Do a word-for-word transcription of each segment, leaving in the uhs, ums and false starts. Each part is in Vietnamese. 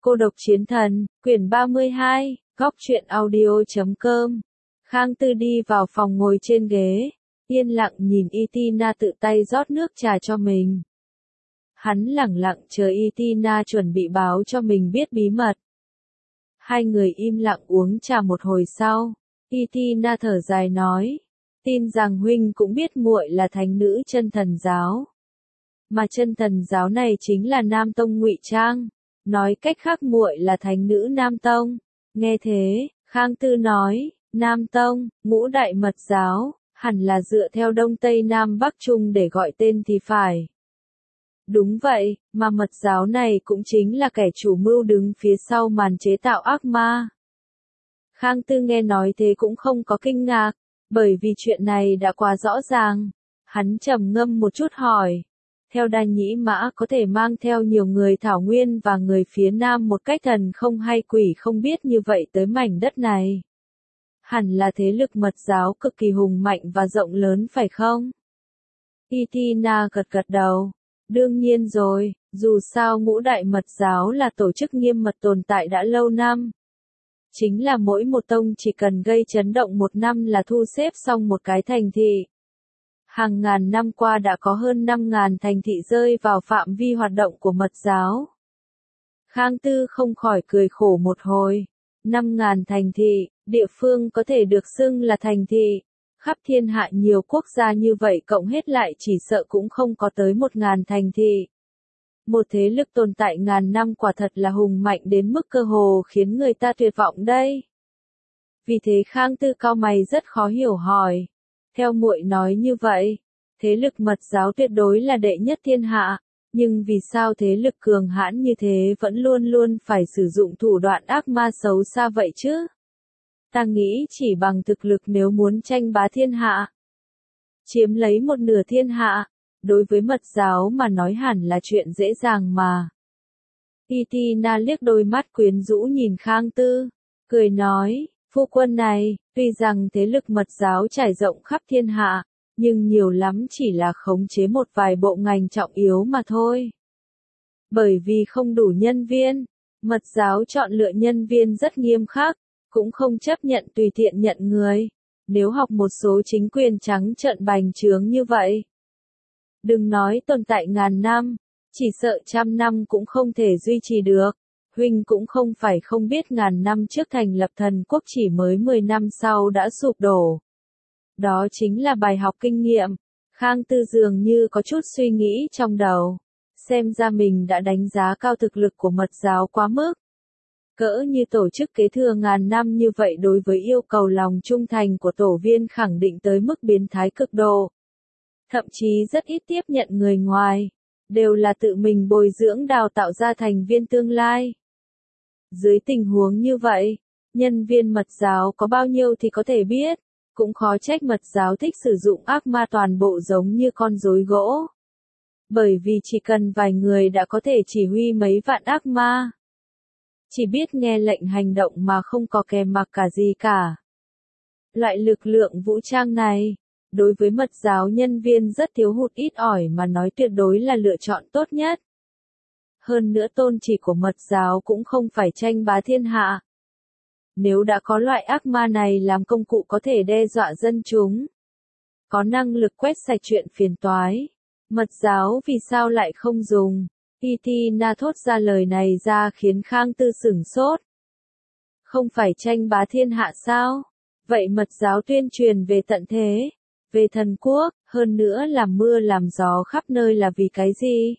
Cô độc chiến thần, quyển ba mươi hai, góc truyện audio chấm com. Khang Tư đi vào phòng ngồi trên ghế, yên lặng nhìn Itina tự tay rót nước trà cho mình. Hắn lẳng lặng chờ Itina chuẩn bị báo cho mình biết bí mật. Hai người im lặng uống trà một hồi sau, Itina thở dài nói, tin rằng huynh cũng biết muội là thánh nữ chân thần giáo. Mà chân thần giáo này chính là Nam Tông ngụy trang. Nói cách khác muội là thánh nữ Nam Tông. Nghe thế, Khang Tư nói, Nam Tông, ngũ đại mật giáo, hẳn là dựa theo Đông Tây Nam Bắc Trung để gọi tên thì phải. Đúng vậy, mà mật giáo này cũng chính là kẻ chủ mưu đứng phía sau màn chế tạo ác ma. Khang Tư nghe nói thế cũng không có kinh ngạc, bởi vì chuyện này đã quá rõ ràng. Hắn trầm ngâm một chút hỏi. Theo Đa Nhĩ Mã có thể mang theo nhiều người Thảo Nguyên và người phía Nam một cách thần không hay quỷ không biết như vậy tới mảnh đất này. Hẳn là thế lực mật giáo cực kỳ hùng mạnh và rộng lớn phải không? Itina gật gật đầu. Đương nhiên rồi, dù sao ngũ đại mật giáo là tổ chức nghiêm mật tồn tại đã lâu năm. Chính là mỗi một tông chỉ cần gây chấn động một năm là thu xếp xong một cái thành thị. Hàng ngàn năm qua đã có hơn năm ngàn thành thị rơi vào phạm vi hoạt động của mật giáo. Khang Tư không khỏi cười khổ một hồi. Năm ngàn thành thị, địa phương có thể được xưng là thành thị. Khắp thiên hạ nhiều quốc gia như vậy cộng hết lại chỉ sợ cũng không có tới một ngàn thành thị. Một thế lực tồn tại ngàn năm quả thật là hùng mạnh đến mức cơ hồ khiến người ta tuyệt vọng đây. Vì thế Khang Tư cau mày rất khó hiểu hỏi. Theo muội nói như vậy, thế lực mật giáo tuyệt đối là đệ nhất thiên hạ, nhưng vì sao thế lực cường hãn như thế vẫn luôn luôn phải sử dụng thủ đoạn ác ma xấu xa vậy chứ? Ta nghĩ chỉ bằng thực lực nếu muốn tranh bá thiên hạ, chiếm lấy một nửa thiên hạ, đối với mật giáo mà nói hẳn là chuyện dễ dàng mà. Itina liếc đôi mắt quyến rũ nhìn Khang Tư, cười nói. Phu quân này, tuy rằng thế lực mật giáo trải rộng khắp thiên hạ, nhưng nhiều lắm chỉ là khống chế một vài bộ ngành trọng yếu mà thôi. Bởi vì không đủ nhân viên, mật giáo chọn lựa nhân viên rất nghiêm khắc, cũng không chấp nhận tùy tiện nhận người. Nếu học một số chính quyền trắng trợn bành trướng như vậy, đừng nói tồn tại ngàn năm, chỉ sợ trăm năm cũng không thể duy trì được. Huynh cũng không phải không biết ngàn năm trước thành lập thần quốc chỉ mới mười năm sau đã sụp đổ. Đó chính là bài học kinh nghiệm. Khang Tư dường như có chút suy nghĩ trong đầu. Xem ra mình đã đánh giá cao thực lực của mật giáo quá mức. Cỡ như tổ chức kế thừa ngàn năm như vậy đối với yêu cầu lòng trung thành của tổ viên khẳng định tới mức biến thái cực độ. Thậm chí rất ít tiếp nhận người ngoài. Đều là tự mình bồi dưỡng đào tạo ra thành viên tương lai. Dưới tình huống như vậy, nhân viên mật giáo có bao nhiêu thì có thể biết, cũng khó trách mật giáo thích sử dụng ác ma toàn bộ giống như con rối gỗ. Bởi vì chỉ cần vài người đã có thể chỉ huy mấy vạn ác ma. Chỉ biết nghe lệnh hành động mà không có kèm mặc cả gì cả. Loại lực lượng vũ trang này, đối với mật giáo nhân viên rất thiếu hụt ít ỏi mà nói tuyệt đối là lựa chọn tốt nhất. Hơn nữa tôn chỉ của mật giáo cũng không phải tranh bá thiên hạ. Nếu đã có loại ác ma này làm công cụ có thể đe dọa dân chúng, có năng lực quét sạch chuyện phiền toái, mật giáo vì sao lại không dùng? Itina thốt ra lời này ra khiến Khang Tư sửng sốt. Không phải tranh bá thiên hạ sao? Vậy mật giáo tuyên truyền về tận thế, về thần quốc, hơn nữa làm mưa làm gió khắp nơi là vì cái gì?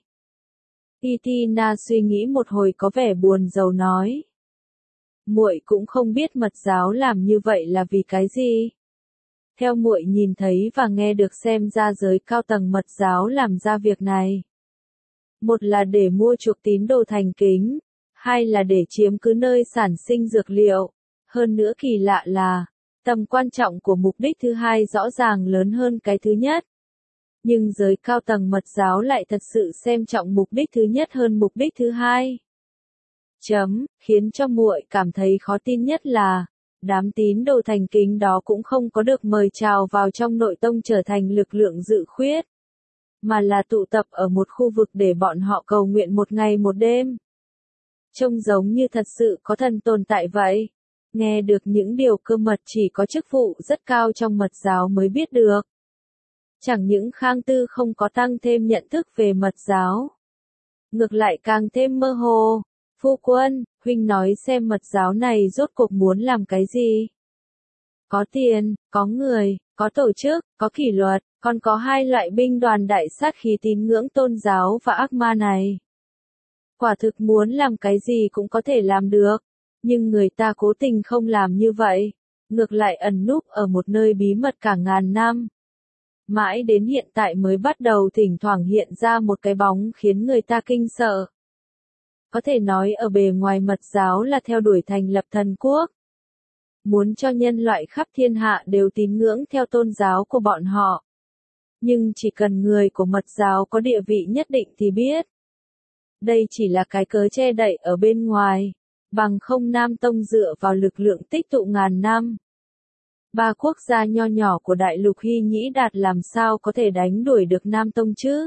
Itina suy nghĩ một hồi có vẻ buồn rầu nói. Muội cũng không biết mật giáo làm như vậy là vì cái gì. Theo muội nhìn thấy và nghe được xem ra giới cao tầng mật giáo làm ra việc này. Một là để mua chuộc tín đồ thành kính, hai là để chiếm cứ nơi sản sinh dược liệu. Hơn nữa kỳ lạ là, tầm quan trọng của mục đích thứ hai rõ ràng lớn hơn cái thứ nhất. Nhưng giới cao tầng mật giáo lại thật sự xem trọng mục đích thứ nhất hơn mục đích thứ hai. Chấm, khiến cho muội cảm thấy khó tin nhất là, đám tín đồ thành kính đó cũng không có được mời chào vào trong nội tông trở thành lực lượng dự khuyết, mà là tụ tập ở một khu vực để bọn họ cầu nguyện một ngày một đêm. Trông giống như thật sự có thần tồn tại vậy. Nghe được những điều cơ mật chỉ có chức vụ rất cao trong mật giáo mới biết được. Chẳng những Khang Tư không có tăng thêm nhận thức về mật giáo. Ngược lại càng thêm mơ hồ. Phu quân, huynh nói xem mật giáo này rốt cuộc muốn làm cái gì? Có tiền, có người, có tổ chức, có kỷ luật, còn có hai loại binh đoàn đại sát khí tín ngưỡng tôn giáo và ác ma này. Quả thực muốn làm cái gì cũng có thể làm được, nhưng người ta cố tình không làm như vậy, ngược lại ẩn núp ở một nơi bí mật cả ngàn năm. Mãi đến hiện tại mới bắt đầu thỉnh thoảng hiện ra một cái bóng khiến người ta kinh sợ. Có thể nói ở bề ngoài mật giáo là theo đuổi thành lập thần quốc. Muốn cho nhân loại khắp thiên hạ đều tín ngưỡng theo tôn giáo của bọn họ. Nhưng chỉ cần người của mật giáo có địa vị nhất định thì biết. Đây chỉ là cái cớ che đậy ở bên ngoài, bằng không Nam Tông dựa vào lực lượng tích tụ ngàn năm. Ba quốc gia nho nhỏ của đại lục Hy Nhĩ Đạt làm sao có thể đánh đuổi được Nam Tông chứ?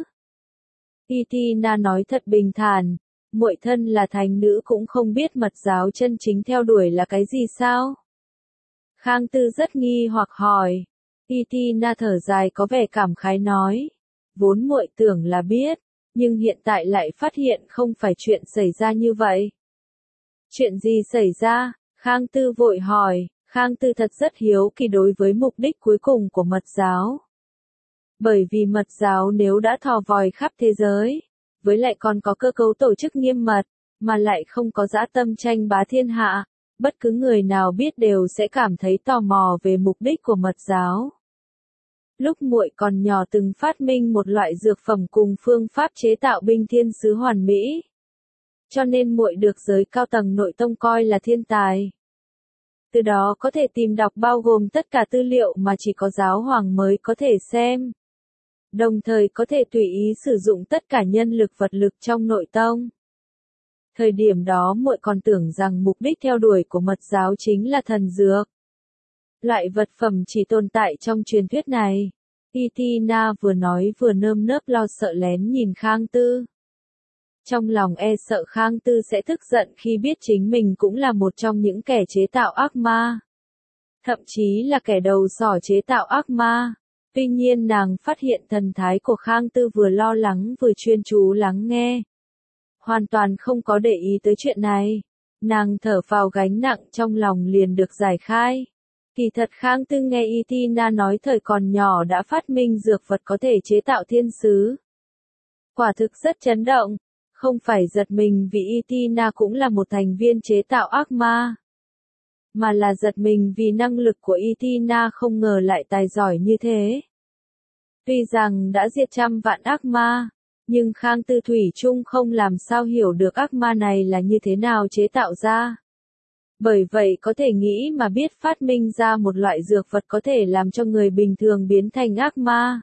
Itina nói thật bình thản, muội thân là thánh nữ cũng không biết mật giáo chân chính theo đuổi là cái gì sao? Khang Tư rất nghi hoặc hỏi. Itina thở dài có vẻ cảm khái nói, vốn muội tưởng là biết, nhưng hiện tại lại phát hiện không phải chuyện xảy ra như vậy. Chuyện gì xảy ra? Khang Tư vội hỏi. Khang Tư thật rất hiếu kỳ đối với mục đích cuối cùng của mật giáo. Bởi vì mật giáo nếu đã thò vòi khắp thế giới, với lại còn có cơ cấu tổ chức nghiêm mật, mà lại không có dã tâm tranh bá thiên hạ, bất cứ người nào biết đều sẽ cảm thấy tò mò về mục đích của mật giáo. Lúc muội còn nhỏ từng phát minh một loại dược phẩm cùng phương pháp chế tạo binh thiên sứ hoàn mỹ. Cho nên muội được giới cao tầng nội tông coi là thiên tài. Từ đó có thể tìm đọc bao gồm tất cả tư liệu mà chỉ có giáo hoàng mới có thể xem. Đồng thời có thể tùy ý sử dụng tất cả nhân lực vật lực trong nội tông. Thời điểm đó muội còn tưởng rằng mục đích theo đuổi của mật giáo chính là thần dược. Loại vật phẩm chỉ tồn tại trong truyền thuyết này. Itina vừa nói vừa nơm nớp lo sợ lén nhìn Khang Tư. Trong lòng e sợ Khang Tư sẽ tức giận khi biết chính mình cũng là một trong những kẻ chế tạo ác ma. Thậm chí là kẻ đầu sỏ chế tạo ác ma. Tuy nhiên nàng phát hiện thần thái của Khang Tư vừa lo lắng vừa chuyên chú lắng nghe. Hoàn toàn không có để ý tới chuyện này. Nàng thở phào gánh nặng trong lòng liền được giải khai. Kỳ thật Khang Tư nghe Itina nói thời còn nhỏ đã phát minh dược vật có thể chế tạo thiên sứ. Quả thực rất chấn động. Không phải giật mình vì Itina cũng là một thành viên chế tạo ác ma. Mà là giật mình vì năng lực của Itina không ngờ lại tài giỏi như thế. Tuy rằng đã diệt trăm vạn ác ma, nhưng Khang Tư thủy chung không làm sao hiểu được ác ma này là như thế nào chế tạo ra. Bởi vậy có thể nghĩ mà biết phát minh ra một loại dược vật có thể làm cho người bình thường biến thành ác ma.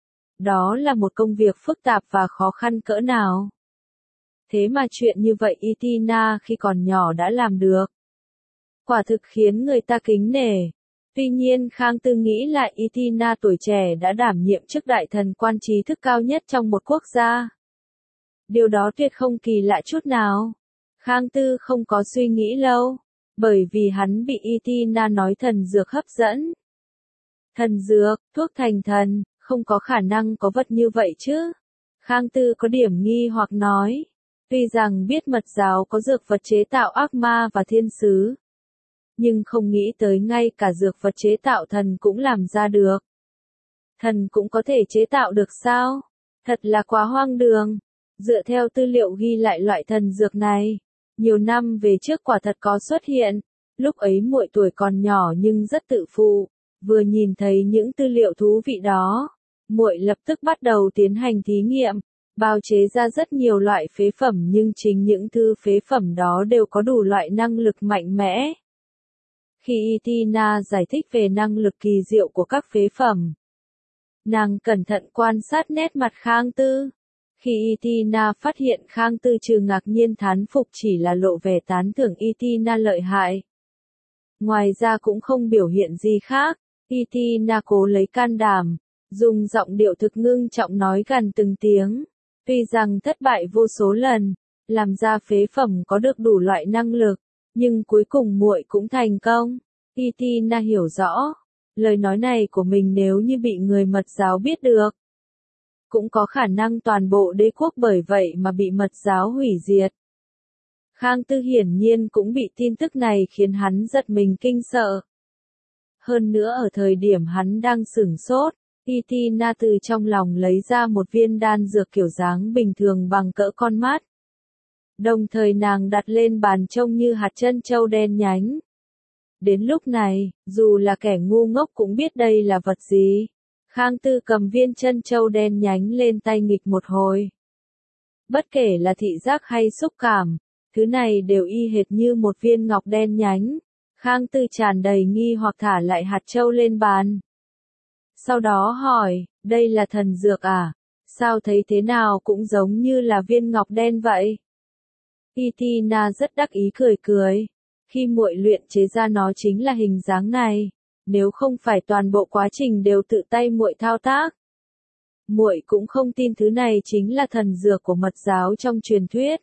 Đó là một công việc phức tạp và khó khăn cỡ nào. Thế mà chuyện như vậy Itina khi còn nhỏ đã làm được. Quả thực khiến người ta kính nể. Tuy nhiên Khang Tư nghĩ lại Itina tuổi trẻ đã đảm nhiệm chức đại thần quan trí thức cao nhất trong một quốc gia. Điều đó tuyệt không kỳ lạ chút nào. Khang Tư không có suy nghĩ lâu, bởi vì hắn bị Itina nói thần dược hấp dẫn. Thần dược, thuốc thành thần, không có khả năng có vật như vậy chứ. Khang Tư có điểm nghi hoặc nói. Tuy rằng biết mật giáo có dược vật chế tạo ác ma và thiên sứ, nhưng không nghĩ tới ngay cả dược vật chế tạo thần cũng làm ra được. Thần cũng có thể chế tạo được sao? Thật là quá hoang đường. Dựa theo tư liệu ghi lại loại thần dược này, nhiều năm về trước quả thật có xuất hiện. Lúc ấy muội tuổi còn nhỏ nhưng rất tự phụ, vừa nhìn thấy những tư liệu thú vị đó, muội lập tức bắt đầu tiến hành thí nghiệm. Bào chế ra rất nhiều loại phế phẩm nhưng chính những thứ phế phẩm đó đều có đủ loại năng lực mạnh mẽ. Khi Itina giải thích về năng lực kỳ diệu của các phế phẩm, nàng cẩn thận quan sát nét mặt Khang Tư. Khi Itina phát hiện Khang Tư trừ ngạc nhiên thán phục chỉ là lộ vẻ tán thưởng Itina lợi hại. Ngoài ra cũng không biểu hiện gì khác, Itina cố lấy can đảm, dùng giọng điệu thực ngưng trọng nói gần từng tiếng. Tuy rằng thất bại vô số lần, làm ra phế phẩm có được đủ loại năng lực, nhưng cuối cùng muội cũng thành công. Itina hiểu rõ, lời nói này của mình nếu như bị người mật giáo biết được, cũng có khả năng toàn bộ đế quốc bởi vậy mà bị mật giáo hủy diệt. Khang Tư hiển nhiên cũng bị tin tức này khiến hắn giật mình kinh sợ. Hơn nữa ở thời điểm hắn đang sửng sốt, Itina từ trong lòng lấy ra một viên đan dược kiểu dáng bình thường bằng cỡ con mắt. Đồng thời nàng đặt lên bàn trông như hạt trân châu đen nhánh. Đến lúc này, dù là kẻ ngu ngốc cũng biết đây là vật gì. Khang Tư cầm viên trân châu đen nhánh lên tay nghịch một hồi. Bất kể là thị giác hay xúc cảm, thứ này đều y hệt như một viên ngọc đen nhánh. Khang Tư tràn đầy nghi hoặc thả lại hạt châu lên bàn. Sau đó hỏi, đây là thần dược à? Sao thấy thế nào cũng giống như là viên ngọc đen vậy? Itina rất đắc ý cười cười. Khi muội luyện chế ra nó chính là hình dáng này, nếu không phải toàn bộ quá trình đều tự tay muội thao tác, muội cũng không tin thứ này chính là thần dược của mật giáo trong truyền thuyết.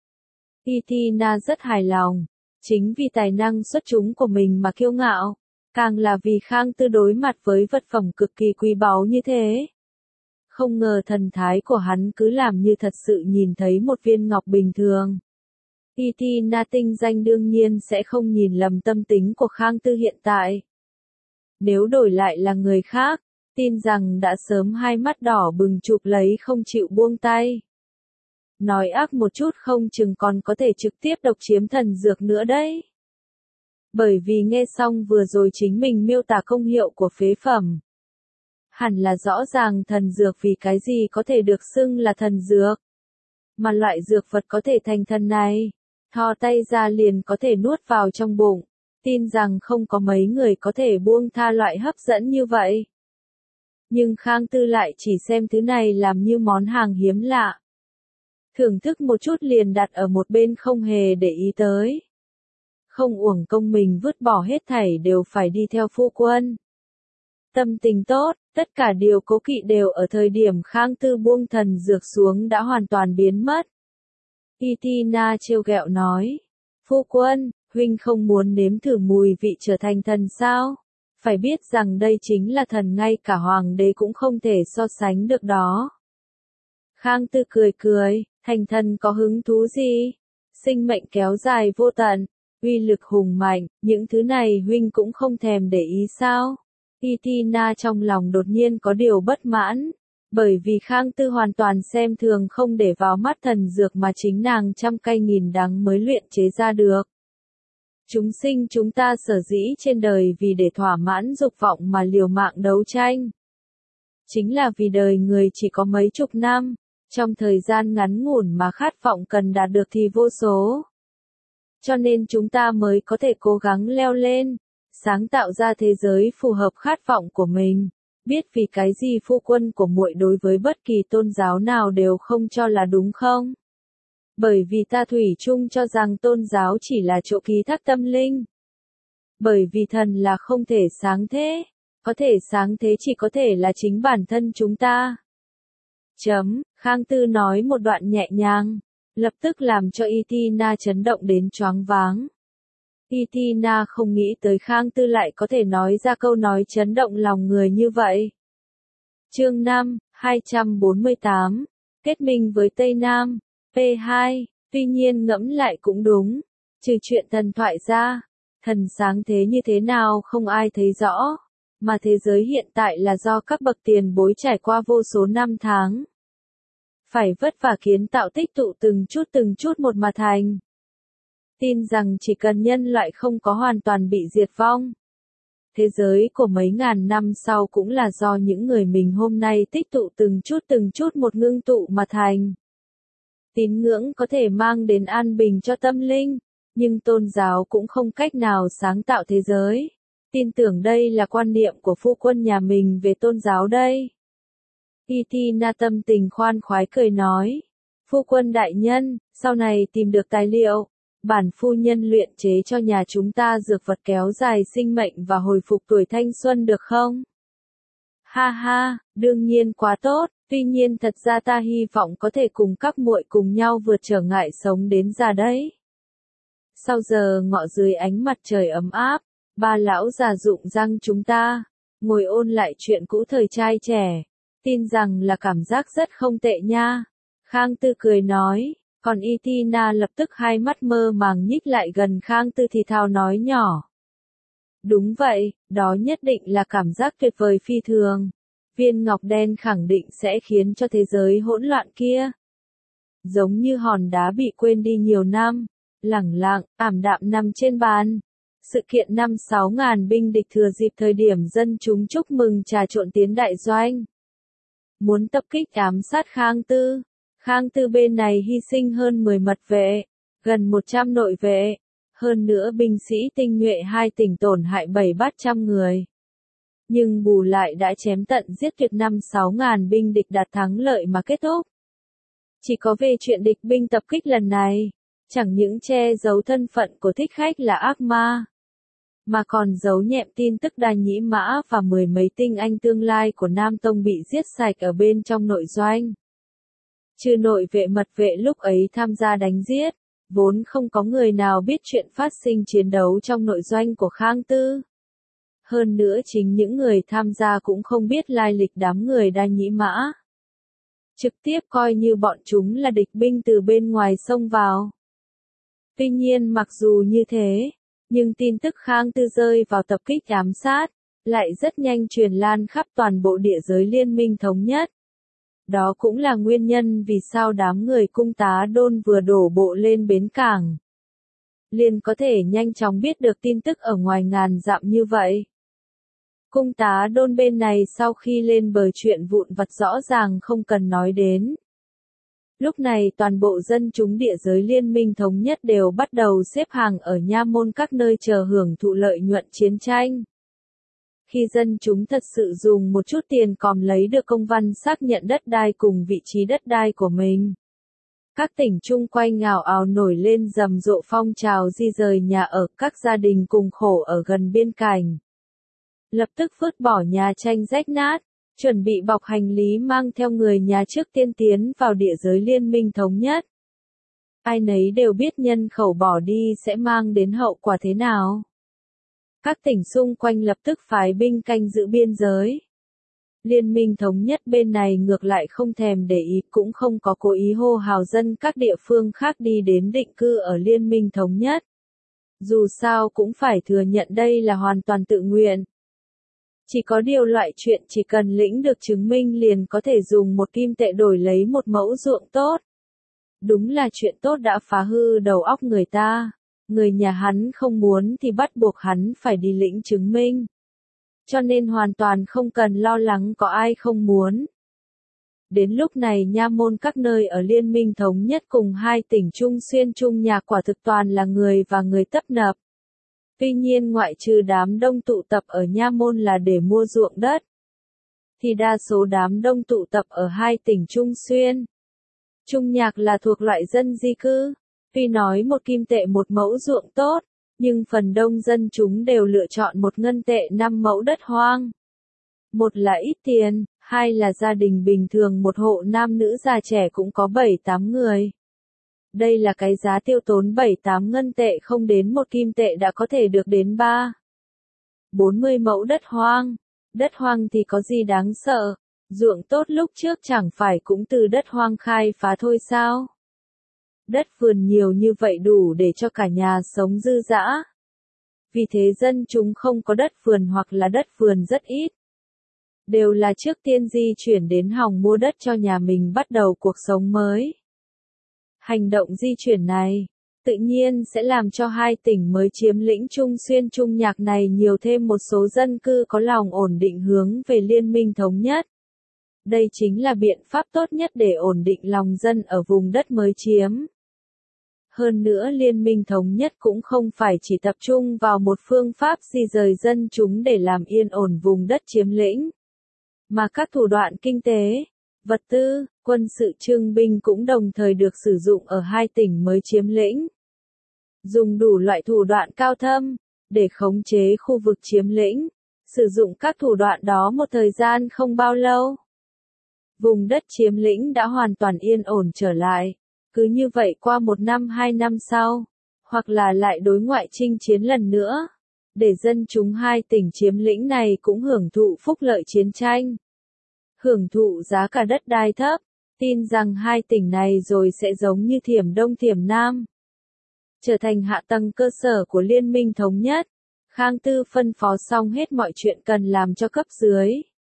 Itina rất hài lòng, chính vì tài năng xuất chúng của mình mà kiêu ngạo, càng là vì Khang Tư đối mặt với vật phẩm cực kỳ quý báu như thế. Không ngờ thần thái của hắn cứ làm như thật sự nhìn thấy một viên ngọc bình thường. Itina tinh danh đương nhiên sẽ không nhìn lầm tâm tính của Khang Tư hiện tại. Nếu đổi lại là người khác, tin rằng đã sớm hai mắt đỏ bừng chụp lấy không chịu buông tay. Nói ác một chút không chừng còn có thể trực tiếp độc chiếm thần dược nữa đấy. Bởi vì nghe xong vừa rồi chính mình miêu tả công hiệu của phế phẩm. Hẳn là rõ ràng thần dược vì cái gì có thể được xưng là thần dược. Mà loại dược vật có thể thành thần này, thò tay ra liền có thể nuốt vào trong bụng. Tin rằng không có mấy người có thể buông tha loại hấp dẫn như vậy. Nhưng Khang Tư lại chỉ xem thứ này làm như món hàng hiếm lạ. Thưởng thức một chút liền đặt ở một bên không hề để ý tới. Không uổng công mình vứt bỏ hết thảy đều phải đi theo phu quân. Tâm tình tốt, tất cả điều cố kỵ đều ở thời điểm Khang Tư buông thần dược xuống đã hoàn toàn biến mất. Itina trêu ghẹo nói, phu quân, huynh không muốn nếm thử mùi vị trở thành thần sao? Phải biết rằng đây chính là thần ngay cả hoàng đế cũng không thể so sánh được đó. Khang Tư cười cười, thành thần có hứng thú gì? Sinh mệnh kéo dài vô tận, uy lực hùng mạnh, những thứ này huynh cũng không thèm để ý sao? Itina trong lòng đột nhiên có điều bất mãn, bởi vì Khang Tư hoàn toàn xem thường không để vào mắt thần dược mà chính nàng trăm cay nghìn đắng mới luyện chế ra được. Chúng sinh chúng ta sở dĩ trên đời vì để thỏa mãn dục vọng mà liều mạng đấu tranh. Chính là vì đời người chỉ có mấy chục năm, trong thời gian ngắn ngủn mà khát vọng cần đạt được thì vô số. Cho nên chúng ta mới có thể cố gắng leo lên, sáng tạo ra thế giới phù hợp khát vọng của mình. Biết vì cái gì phu quân của muội đối với bất kỳ tôn giáo nào đều không cho là đúng không? Bởi vì ta thủy chung cho rằng tôn giáo chỉ là chỗ ký thác tâm linh. Bởi vì thần là không thể sáng thế, có thể sáng thế chỉ có thể là chính bản thân chúng ta. Chấm, Khang Tư nói một đoạn nhẹ nhàng, lập tức làm cho Itina chấn động đến choáng váng. Itina không nghĩ tới Khang Tư lại có thể nói ra câu nói chấn động lòng người như vậy. Chương năm, hai trăm bốn mươi tám, kết minh với Tây Nam, P hai, tuy nhiên ngẫm lại cũng đúng, trừ chuyện thần thoại ra, thần sáng thế như thế nào không ai thấy rõ, mà thế giới hiện tại là do các bậc tiền bối trải qua vô số năm tháng. Phải vất vả kiến tạo tích tụ từng chút từng chút một mà thành. Tin rằng chỉ cần nhân loại không có hoàn toàn bị diệt vong, thế giới của mấy ngàn năm sau cũng là do những người mình hôm nay tích tụ từng chút từng chút một ngưng tụ mà thành. Tín ngưỡng có thể mang đến an bình cho tâm linh, nhưng tôn giáo cũng không cách nào sáng tạo thế giới. Tin tưởng đây là quan niệm của phu quân nhà mình về tôn giáo đây. Itina tâm tình khoan khoái cười nói, phu quân đại nhân, sau này tìm được tài liệu, bản phu nhân luyện chế cho nhà chúng ta dược vật kéo dài sinh mệnh và hồi phục tuổi thanh xuân được không? Ha ha, đương nhiên quá tốt, tuy nhiên thật ra ta hy vọng có thể cùng các muội cùng nhau vượt trở ngại sống đến già đấy. Sau giờ ngọ dưới ánh mặt trời ấm áp, ba lão già rụng răng chúng ta, ngồi ôn lại chuyện cũ thời trai trẻ, tin rằng là cảm giác rất không tệ nha. Khang Tư cười nói, còn Itina lập tức hai mắt mơ màng nhích lại gần Khang Tư thì thào nói nhỏ. Đúng vậy, đó nhất định là cảm giác tuyệt vời phi thường. Viên ngọc đen khẳng định sẽ khiến cho thế giới hỗn loạn kia. Giống như hòn đá bị quên đi nhiều năm, lẳng lặng, ảm đạm nằm trên bàn. Sự kiện năm sáu ngàn binh địch thừa dịp thời điểm dân chúng chúc mừng trà trộn tiến đại doanh. Muốn tập kích ám sát Khang Tư. Khang Tư bên này hy sinh hơn mười mật vệ, gần một trăm nội vệ. Hơn nữa binh sĩ tinh nhuệ hai tỉnh tổn hại bảy bát trăm người. Nhưng bù lại đã chém tận giết tuyệt năm sáu ngàn binh địch đạt thắng lợi mà kết thúc. Chỉ có về chuyện địch binh tập kích lần này, chẳng những che giấu thân phận của thích khách là ác ma, mà còn giấu nhẹm tin tức Đa Nhĩ Mã và mười mấy tinh anh tương lai của Nam Tông bị giết sạch ở bên trong nội doanh. Trừ nội vệ mật vệ lúc ấy tham gia đánh giết, vốn không có người nào biết chuyện phát sinh chiến đấu trong nội doanh của Khang Tư. Hơn nữa chính những người tham gia cũng không biết lai lịch đám người Đa Nhĩ Mã. Trực tiếp coi như bọn chúng là địch binh từ bên ngoài xông vào. Tuy nhiên mặc dù như thế, nhưng tin tức Khang Tư rơi vào tập kích ám sát, lại rất nhanh truyền lan khắp toàn bộ địa giới Liên minh thống nhất. Đó cũng là nguyên nhân vì sao đám người cung tá Đôn vừa đổ bộ lên bến cảng, liền có thể nhanh chóng biết được tin tức ở ngoài ngàn dặm như vậy. Cung tá Đôn bên này sau khi lên bờ chuyện vụn vặt rõ ràng không cần nói đến. Lúc này toàn bộ dân chúng địa giới Liên minh thống nhất đều bắt đầu xếp hàng ở nha môn các nơi chờ hưởng thụ lợi nhuận chiến tranh. Khi dân chúng thật sự dùng một chút tiền còm lấy được công văn xác nhận đất đai cùng vị trí đất đai của mình. Các tỉnh chung quanh ào ào nổi lên rầm rộ phong trào di rời nhà ở các gia đình cùng khổ ở gần biên cảnh. Lập tức vứt bỏ nhà tranh rách nát, chuẩn bị bọc hành lý mang theo người nhà trước tiên tiến vào địa giới Liên minh thống nhất. Ai nấy đều biết nhân khẩu bỏ đi sẽ mang đến hậu quả thế nào. Các tỉnh xung quanh lập tức phái binh canh giữ biên giới. Liên minh thống nhất bên này ngược lại không thèm để ý cũng không có cố ý hô hào dân các địa phương khác đi đến định cư ở Liên minh thống nhất. Dù sao cũng phải thừa nhận đây là hoàn toàn tự nguyện. Chỉ có điều loại chuyện chỉ cần lĩnh được chứng minh liền có thể dùng một kim tệ đổi lấy một mẫu ruộng tốt. Đúng là chuyện tốt đã phá hư đầu óc người ta. Người nhà hắn không muốn thì bắt buộc hắn phải đi lĩnh chứng minh. Cho nên hoàn toàn không cần lo lắng có ai không muốn. Đến lúc này nha môn các nơi ở Liên minh thống nhất cùng hai tỉnh Trung Xuyên Trung Nhạc quả thực toàn là người và người tấp nập. Tuy nhiên ngoại trừ đám đông tụ tập ở nha môn là để mua ruộng đất, thì đa số đám đông tụ tập ở hai tỉnh Trung Xuyên. Trung Nhạc là thuộc loại dân di cư. Tuy nói một kim tệ một mẫu ruộng tốt, nhưng phần đông dân chúng đều lựa chọn một ngân tệ năm mẫu đất hoang. Một là ít tiền, hai là gia đình bình thường một hộ nam nữ già trẻ cũng có bảy tám người. Đây là cái giá tiêu tốn bảy tám ngân tệ không đến một kim tệ đã có thể được đến ba bốn mươi mẫu đất hoang. Đất hoang thì có gì đáng sợ, ruộng tốt lúc trước chẳng phải cũng từ đất hoang khai phá thôi sao? Đất vườn nhiều như vậy đủ để cho cả nhà sống dư dã. Vì thế dân chúng không có đất vườn hoặc là đất vườn rất ít. Đều là trước tiên di chuyển đến hòng mua đất cho nhà mình bắt đầu cuộc sống mới. Hành động di chuyển này, tự nhiên sẽ làm cho hai tỉnh mới chiếm lĩnh Trung Xuyên Trung Nhạc này nhiều thêm một số dân cư có lòng ổn định hướng về Liên minh thống nhất. Đây chính là biện pháp tốt nhất để ổn định lòng dân ở vùng đất mới chiếm. Hơn nữa Liên minh thống nhất cũng không phải chỉ tập trung vào một phương pháp di rời dân chúng để làm yên ổn vùng đất chiếm lĩnh, mà các thủ đoạn kinh tế, vật tư, quân sự trưng binh cũng đồng thời được sử dụng ở hai tỉnh mới chiếm lĩnh. Dùng đủ loại thủ đoạn cao thâm, để khống chế khu vực chiếm lĩnh, Sử dụng các thủ đoạn đó một thời gian không bao lâu, vùng đất chiếm lĩnh đã hoàn toàn yên ổn trở lại. Cứ như vậy qua một năm hai năm sau, hoặc là lại đối ngoại chinh chiến lần nữa, để dân chúng hai tỉnh chiếm lĩnh này cũng hưởng thụ phúc lợi chiến tranh, hưởng thụ giá cả đất đai thấp, tin rằng hai tỉnh này rồi sẽ giống như Thiểm Đông Thiểm Nam, trở thành hạ tầng cơ sở của liên minh thống nhất. Khang Tư phân phó xong hết mọi chuyện cần làm cho cấp dưới.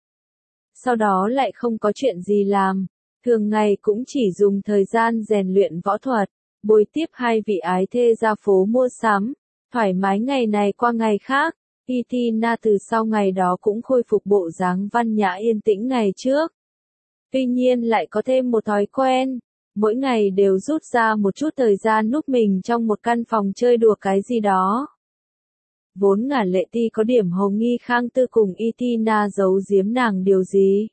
Sau đó lại không có chuyện gì làm, thường ngày cũng chỉ dùng thời gian rèn luyện võ thuật, bồi tiếp hai vị ái thê ra phố mua sắm, thoải mái ngày này qua ngày khác. Itina từ sau ngày đó cũng khôi phục bộ dáng văn nhã yên tĩnh ngày trước. Tuy nhiên lại có thêm một thói quen, mỗi ngày đều rút ra một chút thời gian núp mình trong một căn phòng chơi đùa cái gì đó. Vốn Ngả Lệ Ti có điểm hồ nghi Khang Tư cùng Itina giấu giếm nàng điều gì,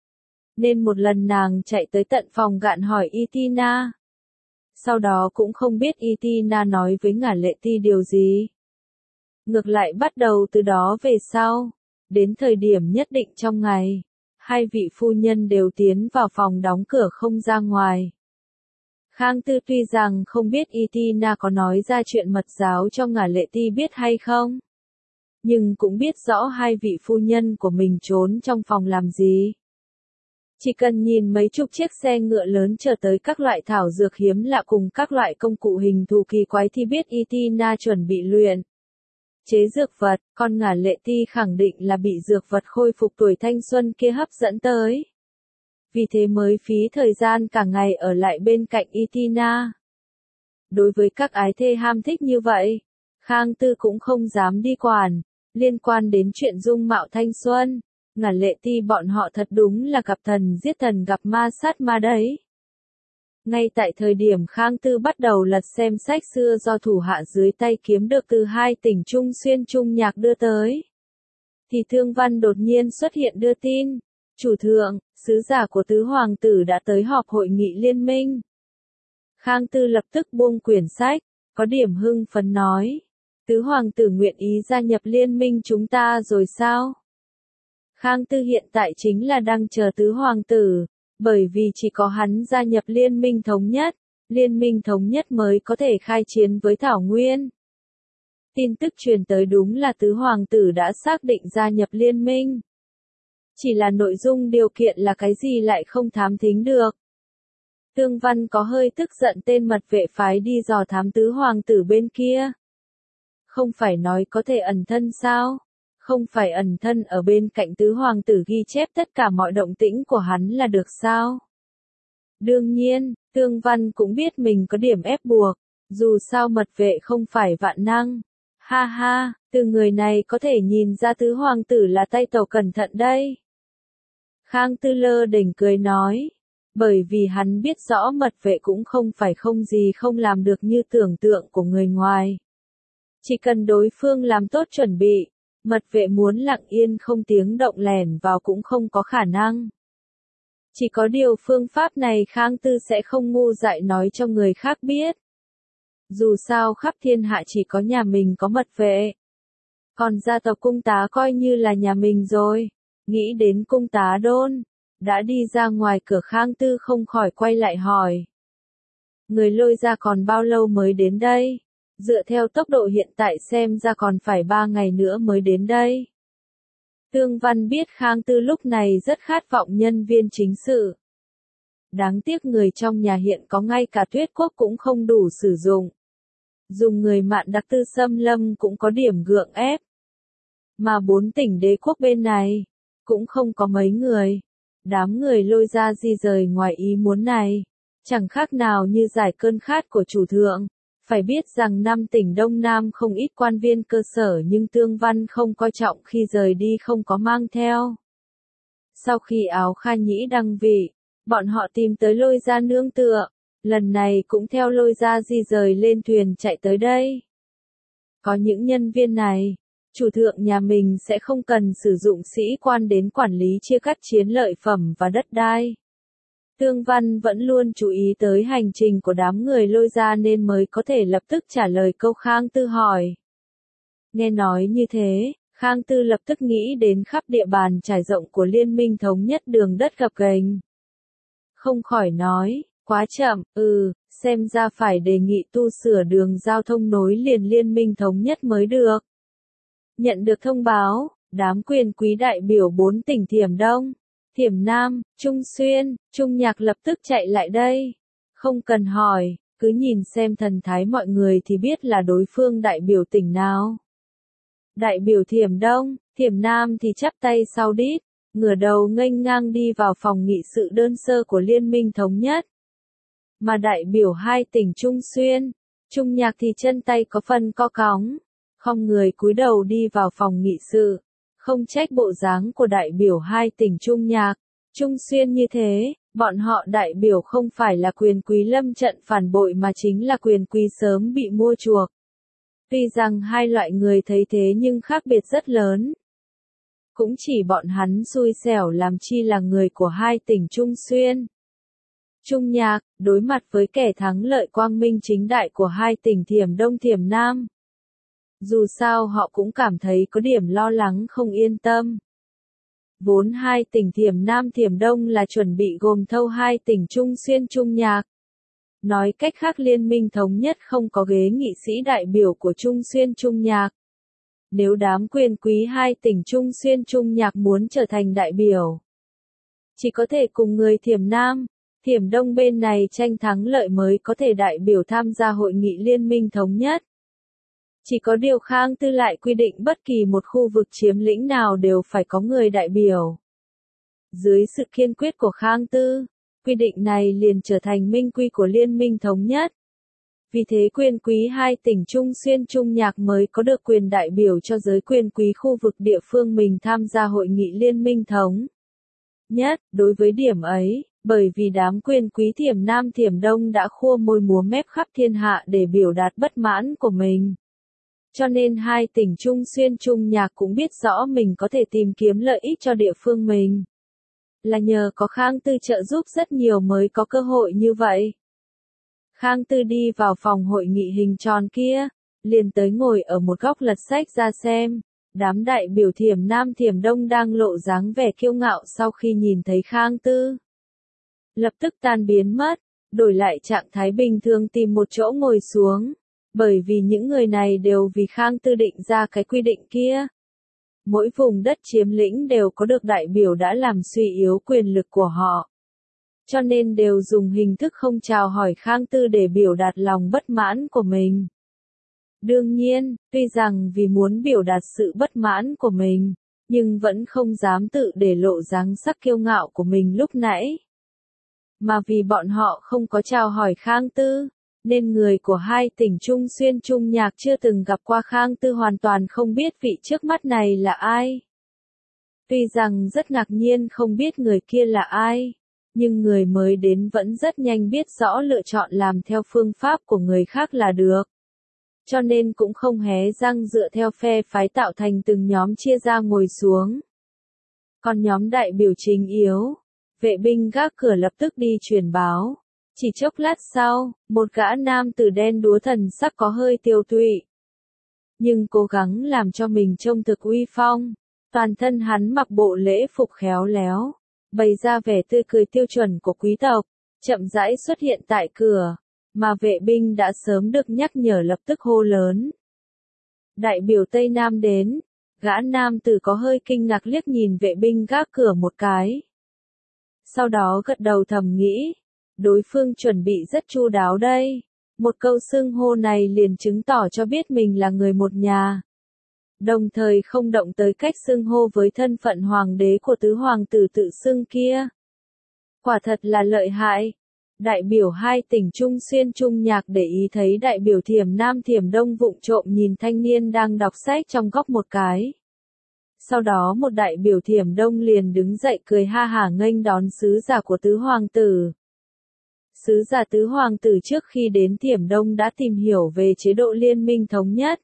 nên một lần nàng chạy tới tận phòng gạn hỏi Itina. Sau đó cũng không biết Itina nói với Ngả Lệ Ti điều gì. Ngược lại bắt đầu từ đó về sau, đến thời điểm nhất định trong ngày, hai vị phu nhân đều tiến vào phòng đóng cửa không ra ngoài. Khang Tư tuy rằng không biết Itina có nói ra chuyện mật giáo cho Ngả Lệ Ti biết hay không, nhưng cũng biết rõ hai vị phu nhân của mình trốn trong phòng làm gì. Chỉ cần nhìn mấy chục chiếc xe ngựa lớn chở tới các loại thảo dược hiếm lạ cùng các loại công cụ hình thù kỳ quái thì biết Itina chuẩn bị luyện chế dược vật, còn Ngả Lệ Ti khẳng định là bị dược vật khôi phục tuổi thanh xuân kia hấp dẫn tới. Vì thế mới phí thời gian cả ngày ở lại bên cạnh Itina. Đối với các ái thê ham thích như vậy, Khang Tư cũng không dám đi quản. Liên quan đến chuyện dung mạo thanh xuân, Ngả Lệ Ti bọn họ thật đúng là gặp thần giết thần gặp ma sát ma đấy. Ngay tại thời điểm Khang Tư bắt đầu lật xem sách xưa do thủ hạ dưới tay kiếm được từ hai tỉnh Trung Xuyên Trung Nhạc đưa tới, thì Thương Văn đột nhiên xuất hiện đưa tin, chủ thượng, sứ giả của tứ hoàng tử đã tới họp hội nghị liên minh. Khang Tư lập tức buông quyển sách, có điểm hưng phấn nói, tứ hoàng tử nguyện ý gia nhập liên minh chúng ta rồi sao? Khang Tư hiện tại chính là đang chờ tứ hoàng tử, bởi vì chỉ có hắn gia nhập liên minh thống nhất, liên minh thống nhất mới có thể khai chiến với Thảo Nguyên. Tin tức truyền tới đúng là tứ hoàng tử đã xác định gia nhập liên minh. Chỉ là nội dung điều kiện là cái gì lại không thám thính được. Tương Văn có hơi tức giận tên mật vệ phái đi dò thám tứ hoàng tử bên kia. Không phải nói có thể ẩn thân sao? Không phải ẩn thân ở bên cạnh tứ hoàng tử ghi chép tất cả mọi động tĩnh của hắn là được sao? Đương nhiên, Tương Văn cũng biết mình có điểm ép buộc, dù sao mật vệ không phải vạn năng. Ha ha, từ người này có thể nhìn ra tứ hoàng tử là tay tàu cẩn thận đây. Khang Tư lơ đỉnh cười nói, bởi vì hắn biết rõ mật vệ cũng không phải không gì không làm được như tưởng tượng của người ngoài. Chỉ cần đối phương làm tốt chuẩn bị, mật vệ muốn lặng yên không tiếng động lẻn vào cũng không có khả năng. Chỉ có điều phương pháp này Khang Tư sẽ không ngu dại nói cho người khác biết. Dù sao khắp thiên hạ chỉ có nhà mình có mật vệ. Còn gia tộc cung tá coi như là nhà mình rồi. Nghĩ đến cung tá Đôn, đã đi ra ngoài cửa Khang Tư không khỏi quay lại hỏi. Người Lôi Gia còn bao lâu mới đến đây? Dựa theo tốc độ hiện tại xem ra còn phải ba ngày nữa mới đến đây. Tương Văn biết Khang Tư lúc này rất khát vọng nhân viên chính sự. Đáng tiếc người trong nhà hiện có ngay cả Tuyết Quốc cũng không đủ sử dụng. Dùng người Mạn đặc tư xâm lâm cũng có điểm gượng ép. Mà bốn tỉnh đế quốc bên này, cũng không có mấy người. Đám người Lôi Gia di rời ngoài ý muốn này, chẳng khác nào như giải cơn khát của chủ thượng. Phải biết rằng năm tỉnh Đông Nam không ít quan viên cơ sở nhưng Tương Văn không coi trọng khi rời đi không có mang theo. Sau khi Áo Kha Nhĩ đăng vị, bọn họ tìm tới Lôi Gia nương tựa, lần này cũng theo Lôi Gia di rời lên thuyền chạy tới đây. Có những nhân viên này, chủ thượng nhà mình sẽ không cần sử dụng sĩ quan đến quản lý chia cắt chiến lợi phẩm và đất đai. Tương Văn vẫn luôn chú ý tới hành trình của đám người Lôi Gia nên mới có thể lập tức trả lời câu Khang Tư hỏi. Nghe nói như thế, Khang Tư lập tức nghĩ đến khắp địa bàn trải rộng của Liên minh thống nhất đường đất gập ghềnh. Không khỏi nói, quá chậm, ừ, xem ra phải đề nghị tu sửa đường giao thông nối liền Liên minh thống nhất mới được. Nhận được thông báo, đám quyền quý đại biểu bốn tỉnh Thiểm Đông, Thiểm Nam, Trung Xuyên, Trung Nhạc lập tức chạy lại đây. Không cần hỏi, cứ nhìn xem thần thái mọi người thì biết là đối phương đại biểu tỉnh nào. Đại biểu Thiểm Đông, Thiểm Nam thì chắp tay sau đít, ngửa đầu nghênh ngang đi vào phòng nghị sự đơn sơ của Liên minh thống nhất. Mà đại biểu hai tỉnh Trung Xuyên, Trung Nhạc thì chân tay có phần co cóng, không người cúi đầu đi vào phòng nghị sự. Không trách bộ dáng của đại biểu hai tỉnh Trung Nhạc, Trung Xuyên như thế, bọn họ đại biểu không phải là quyền quý lâm trận phản bội mà chính là quyền quý sớm bị mua chuộc. Tuy rằng hai loại người thấy thế nhưng khác biệt rất lớn. Cũng chỉ bọn hắn xui xẻo làm chi là người của hai tỉnh Trung Xuyên. Trung Nhạc, đối mặt với kẻ thắng lợi quang minh chính đại của hai tỉnh Thiểm Đông Thiểm Nam. Dù sao họ cũng cảm thấy có điểm lo lắng không yên tâm. Vốn hai tỉnh Thiểm Nam Thiểm Đông là chuẩn bị gồm thâu hai tỉnh Trung Xuyên Trung Nhạc. Nói cách khác Liên minh thống nhất không có ghế nghị sĩ đại biểu của Trung Xuyên Trung Nhạc. Nếu đám quyền quý hai tỉnh Trung Xuyên Trung Nhạc muốn trở thành đại biểu, chỉ có thể cùng người Thiểm Nam, Thiểm Đông bên này tranh thắng lợi mới có thể đại biểu tham gia hội nghị Liên minh thống nhất. Chỉ có điều Khang Tư lại quy định bất kỳ một khu vực chiếm lĩnh nào đều phải có người đại biểu. Dưới sự kiên quyết của Khang Tư, quy định này liền trở thành minh quy của Liên minh thống nhất. Vì thế quyền quý hai tỉnh Trung Xuyên Trung Nhạc mới có được quyền đại biểu cho giới quyền quý khu vực địa phương mình tham gia hội nghị Liên minh thống nhất. Đối với điểm ấy, bởi vì đám quyền quý Thiểm Nam Thiểm Đông đã khua môi múa mép khắp thiên hạ để biểu đạt bất mãn của mình. Cho nên hai tỉnh Trung Xuyên Trung Nhạc cũng biết rõ mình có thể tìm kiếm lợi ích cho địa phương mình. Là nhờ có Khang Tư trợ giúp rất nhiều mới có cơ hội như vậy. Khang Tư đi vào phòng hội nghị hình tròn kia, liền tới ngồi ở một góc lật sách ra xem. Đám đại biểu Thiểm Nam Thiểm Đông đang lộ dáng vẻ kiêu ngạo sau khi nhìn thấy Khang Tư. Lập tức tan biến mất, đổi lại trạng thái bình thường tìm một chỗ ngồi xuống. Bởi vì những người này đều vì Khang Tư định ra cái quy định kia. Mỗi vùng đất chiếm lĩnh đều có được đại biểu đã làm suy yếu quyền lực của họ. Cho nên đều dùng hình thức không chào hỏi Khang Tư để biểu đạt lòng bất mãn của mình. Đương nhiên, tuy rằng vì muốn biểu đạt sự bất mãn của mình, nhưng vẫn không dám tự để lộ dáng sắc kiêu ngạo của mình lúc nãy. Mà vì bọn họ không có chào hỏi Khang Tư, nên người của hai tỉnh Trung Xuyên Trung Nhạc chưa từng gặp qua Khang Tư hoàn toàn không biết vị trước mắt này là ai. Tuy rằng rất ngạc nhiên không biết người kia là ai, nhưng người mới đến vẫn rất nhanh biết rõ lựa chọn làm theo phương pháp của người khác là được. Cho nên cũng không hé răng dựa theo phe phái tạo thành từng nhóm chia ra ngồi xuống. Còn nhóm đại biểu chính yếu, vệ binh gác cửa lập tức đi truyền báo. Chỉ chốc lát sau, một gã nam tử đen đúa thần sắc có hơi tiêu tụy. Nhưng cố gắng làm cho mình trông thực uy phong. Toàn thân hắn mặc bộ lễ phục khéo léo, bày ra vẻ tươi cười tiêu chuẩn của quý tộc, chậm rãi xuất hiện tại cửa, mà vệ binh đã sớm được nhắc nhở lập tức hô lớn. Đại biểu Tây Nam đến, gã nam tử có hơi kinh ngạc liếc nhìn vệ binh gác cửa một cái. Sau đó gật đầu thầm nghĩ, đối phương chuẩn bị rất chu đáo đây. Một câu xưng hô này liền chứng tỏ cho biết mình là người một nhà. Đồng thời không động tới cách xưng hô với thân phận hoàng đế của tứ hoàng tử tự xưng kia. Quả thật là lợi hại. Đại biểu hai tỉnh Trung Xuyên Trung Nhạc để ý thấy đại biểu Thiểm Nam Thiểm Đông vụng trộm nhìn thanh niên đang đọc sách trong góc một cái. Sau đó một đại biểu Thiểm Đông liền đứng dậy cười ha hả nghênh đón sứ giả của tứ hoàng tử. Sứ giả tứ hoàng tử trước khi đến Thiểm Đông đã tìm hiểu về chế độ liên minh thống nhất.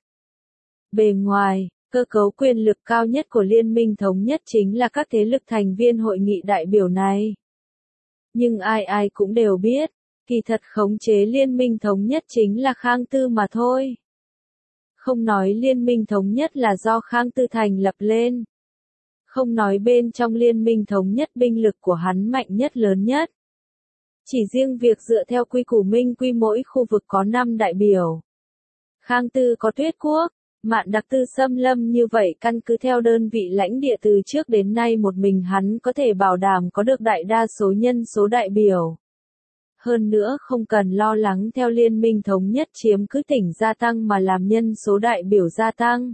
Bề ngoài, cơ cấu quyền lực cao nhất của liên minh thống nhất chính là các thế lực thành viên hội nghị đại biểu này. Nhưng ai ai cũng đều biết, kỳ thật khống chế liên minh thống nhất chính là Khang Tư mà thôi. Không nói liên minh thống nhất là do Khang Tư thành lập lên. Không nói bên trong liên minh thống nhất binh lực của hắn mạnh nhất lớn nhất. Chỉ riêng việc dựa theo quy củ minh quy mỗi khu vực có năm đại biểu. Khang Tư có Tuyết Quốc, Mạn Đặc Tư xâm lâm như vậy căn cứ theo đơn vị lãnh địa từ trước đến nay một mình hắn có thể bảo đảm có được đại đa số nhân số đại biểu. Hơn nữa không cần lo lắng theo liên minh thống nhất chiếm cứ tỉnh gia tăng mà làm nhân số đại biểu gia tăng.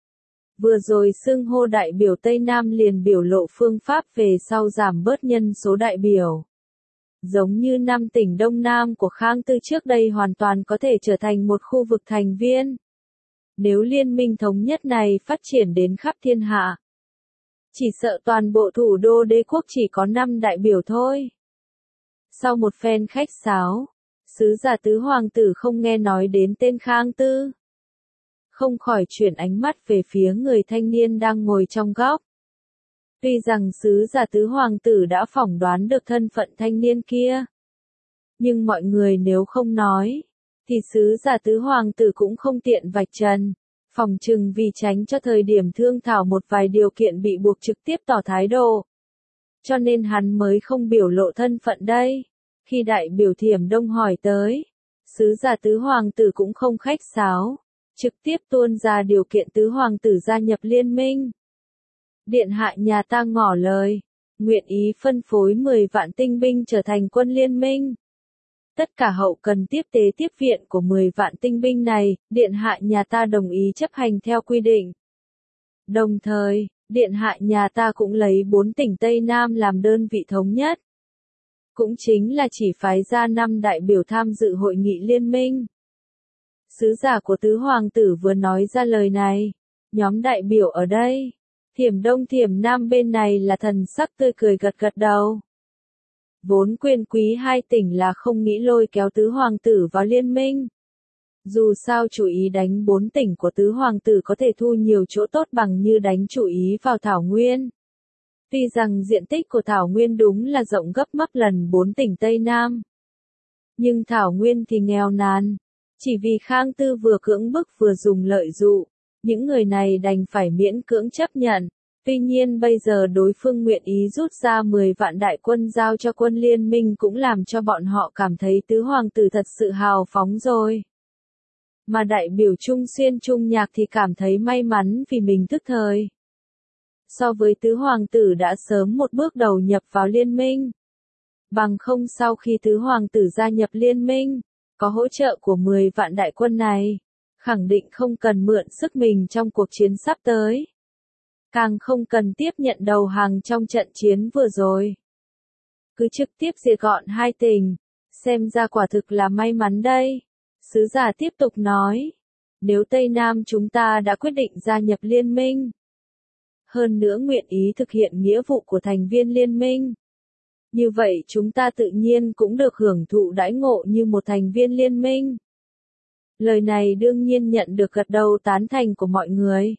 Vừa rồi xưng hô đại biểu Tây Nam liền biểu lộ phương pháp về sau giảm bớt nhân số đại biểu. Giống như năm tỉnh Đông Nam của Khang Tư trước đây hoàn toàn có thể trở thành một khu vực thành viên. Nếu liên minh thống nhất này phát triển đến khắp thiên hạ, chỉ sợ toàn bộ thủ đô đế quốc chỉ có năm đại biểu thôi. Sau một phen khách sáo, sứ giả tứ hoàng tử không nghe nói đến tên Khang Tư. Không khỏi chuyển ánh mắt về phía người thanh niên đang ngồi trong góc. Tuy rằng sứ giả tứ hoàng tử đã phỏng đoán được thân phận thanh niên kia. Nhưng mọi người nếu không nói, thì sứ giả tứ hoàng tử cũng không tiện vạch trần. Phòng trừng vì tránh cho thời điểm thương thảo một vài điều kiện bị buộc trực tiếp tỏ thái độ. Cho nên hắn mới không biểu lộ thân phận đây. Khi đại biểu Thiểm Đông hỏi tới, sứ giả tứ hoàng tử cũng không khách sáo. Trực tiếp tuôn ra điều kiện tứ hoàng tử gia nhập liên minh. Điện hạ nhà ta ngỏ lời, nguyện ý phân phối mười vạn tinh binh trở thành quân liên minh. Tất cả hậu cần tiếp tế tiếp viện của mười vạn tinh binh này, điện hạ nhà ta đồng ý chấp hành theo quy định. Đồng thời, điện hạ nhà ta cũng lấy bốn tỉnh Tây Nam làm đơn vị thống nhất. Cũng chính là chỉ phái ra năm đại biểu tham dự hội nghị liên minh. Sứ giả của tứ hoàng tử vừa nói ra lời này, nhóm đại biểu ở đây, Thiểm Đông Thiểm Nam bên này là thần sắc tươi cười gật gật đầu. Vốn quyền quý hai tỉnh là không nghĩ lôi kéo tứ hoàng tử vào liên minh. Dù sao chủ ý đánh bốn tỉnh của tứ hoàng tử có thể thu nhiều chỗ tốt bằng như đánh chủ ý vào Thảo Nguyên. Tuy rằng diện tích của Thảo Nguyên đúng là rộng gấp mấp lần bốn tỉnh Tây Nam. Nhưng Thảo Nguyên thì nghèo nàn. Chỉ vì Khang Tư vừa cưỡng bức vừa dùng lợi dụ, những người này đành phải miễn cưỡng chấp nhận. Tuy nhiên bây giờ đối phương nguyện ý rút ra mười vạn đại quân giao cho quân liên minh cũng làm cho bọn họ cảm thấy tứ hoàng tử thật sự hào phóng rồi. Mà đại biểu Trung Xuyên Trung Nhạc thì cảm thấy may mắn vì mình tức thời. So với tứ hoàng tử đã sớm một bước đầu nhập vào liên minh. Bằng không sau khi tứ hoàng tử gia nhập liên minh, có hỗ trợ của mười vạn đại quân này, khẳng định không cần mượn sức mình trong cuộc chiến sắp tới. Càng không cần tiếp nhận đầu hàng trong trận chiến vừa rồi. Cứ trực tiếp diệt gọn hai tỉnh, xem ra quả thực là may mắn đây. Sứ giả tiếp tục nói, nếu Tây Nam chúng ta đã quyết định gia nhập liên minh, hơn nữa nguyện ý thực hiện nghĩa vụ của thành viên liên minh, như vậy chúng ta tự nhiên cũng được hưởng thụ đãi ngộ như một thành viên liên minh. Lời này đương nhiên nhận được gật đầu tán thành của mọi người.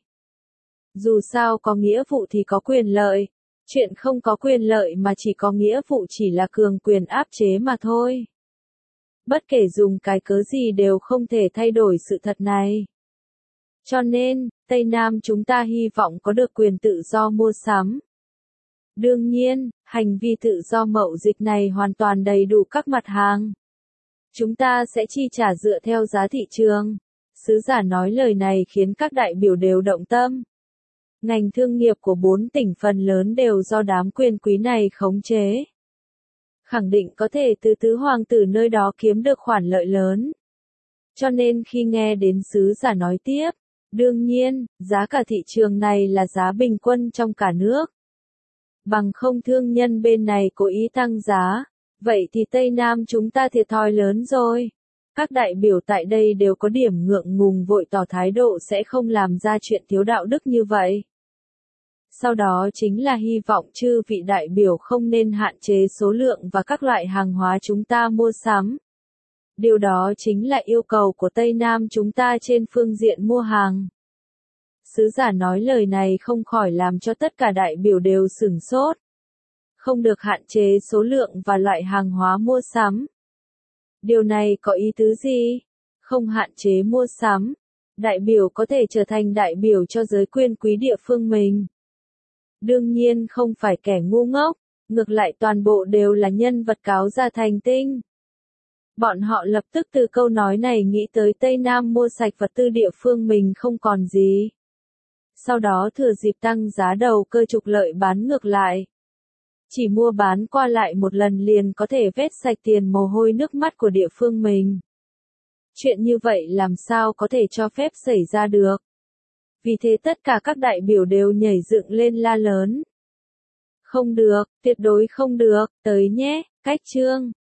Dù sao có nghĩa vụ thì có quyền lợi, chuyện không có quyền lợi mà chỉ có nghĩa vụ chỉ là cường quyền áp chế mà thôi. Bất kể dùng cái cớ gì đều không thể thay đổi sự thật này. Cho nên, Tây Nam chúng ta hy vọng có được quyền tự do mua sắm. Đương nhiên, hành vi tự do mậu dịch này hoàn toàn đầy đủ các mặt hàng. Chúng ta sẽ chi trả dựa theo giá thị trường. Sứ giả nói lời này khiến các đại biểu đều động tâm. Ngành thương nghiệp của bốn tỉnh phần lớn đều do đám quyền quý này khống chế. Khẳng định có thể từ tứ hoàng tử nơi đó kiếm được khoản lợi lớn. Cho nên khi nghe đến sứ giả nói tiếp, đương nhiên, giá cả thị trường này là giá bình quân trong cả nước. Bằng không thương nhân bên này cố ý tăng giá, vậy thì Tây Nam chúng ta thiệt thòi lớn rồi. Các đại biểu tại đây đều có điểm ngượng ngùng vội tỏ thái độ sẽ không làm ra chuyện thiếu đạo đức như vậy. Sau đó chính là hy vọng chư vị đại biểu không nên hạn chế số lượng và các loại hàng hóa chúng ta mua sắm. Điều đó chính là yêu cầu của Tây Nam chúng ta trên phương diện mua hàng. Sứ giả nói lời này không khỏi làm cho tất cả đại biểu đều sửng sốt. Không được hạn chế số lượng và loại hàng hóa mua sắm. Điều này có ý tứ gì? Không hạn chế mua sắm. Đại biểu có thể trở thành đại biểu cho giới quyền quý địa phương mình. Đương nhiên không phải kẻ ngu ngốc, ngược lại toàn bộ đều là nhân vật cáo ra thành tinh. Bọn họ lập tức từ câu nói này nghĩ tới Tây Nam mua sạch vật tư địa phương mình không còn gì. Sau đó thừa dịp tăng giá đầu cơ trục lợi bán ngược lại. Chỉ mua bán qua lại một lần liền có thể vét sạch tiền mồ hôi nước mắt của địa phương mình. Chuyện như vậy làm sao có thể cho phép xảy ra được. Vì thế tất cả các đại biểu đều nhảy dựng lên la lớn. Không được, tuyệt đối không được, tới nhé, cách chương.